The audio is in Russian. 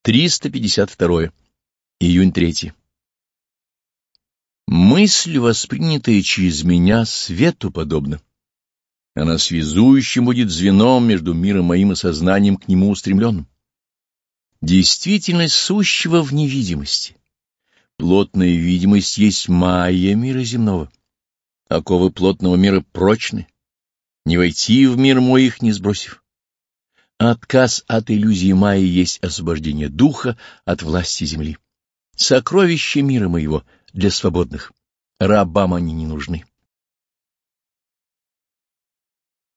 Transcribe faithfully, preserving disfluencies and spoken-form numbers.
триста пятьдесят два. Июнь третий. Мысль, воспринятая через меня, свету подобна. Она связующим будет звеном между миром моим и сознанием к нему устремленным. Действительность сущего в невидимости. Плотная видимость есть майя мира земного. Оковы плотного мира прочны. Не войти в мир мой, их не сбросив. Отказ от иллюзии майи есть освобождение духа от власти земли. Сокровища мира моего для свободных. Рабам они не нужны.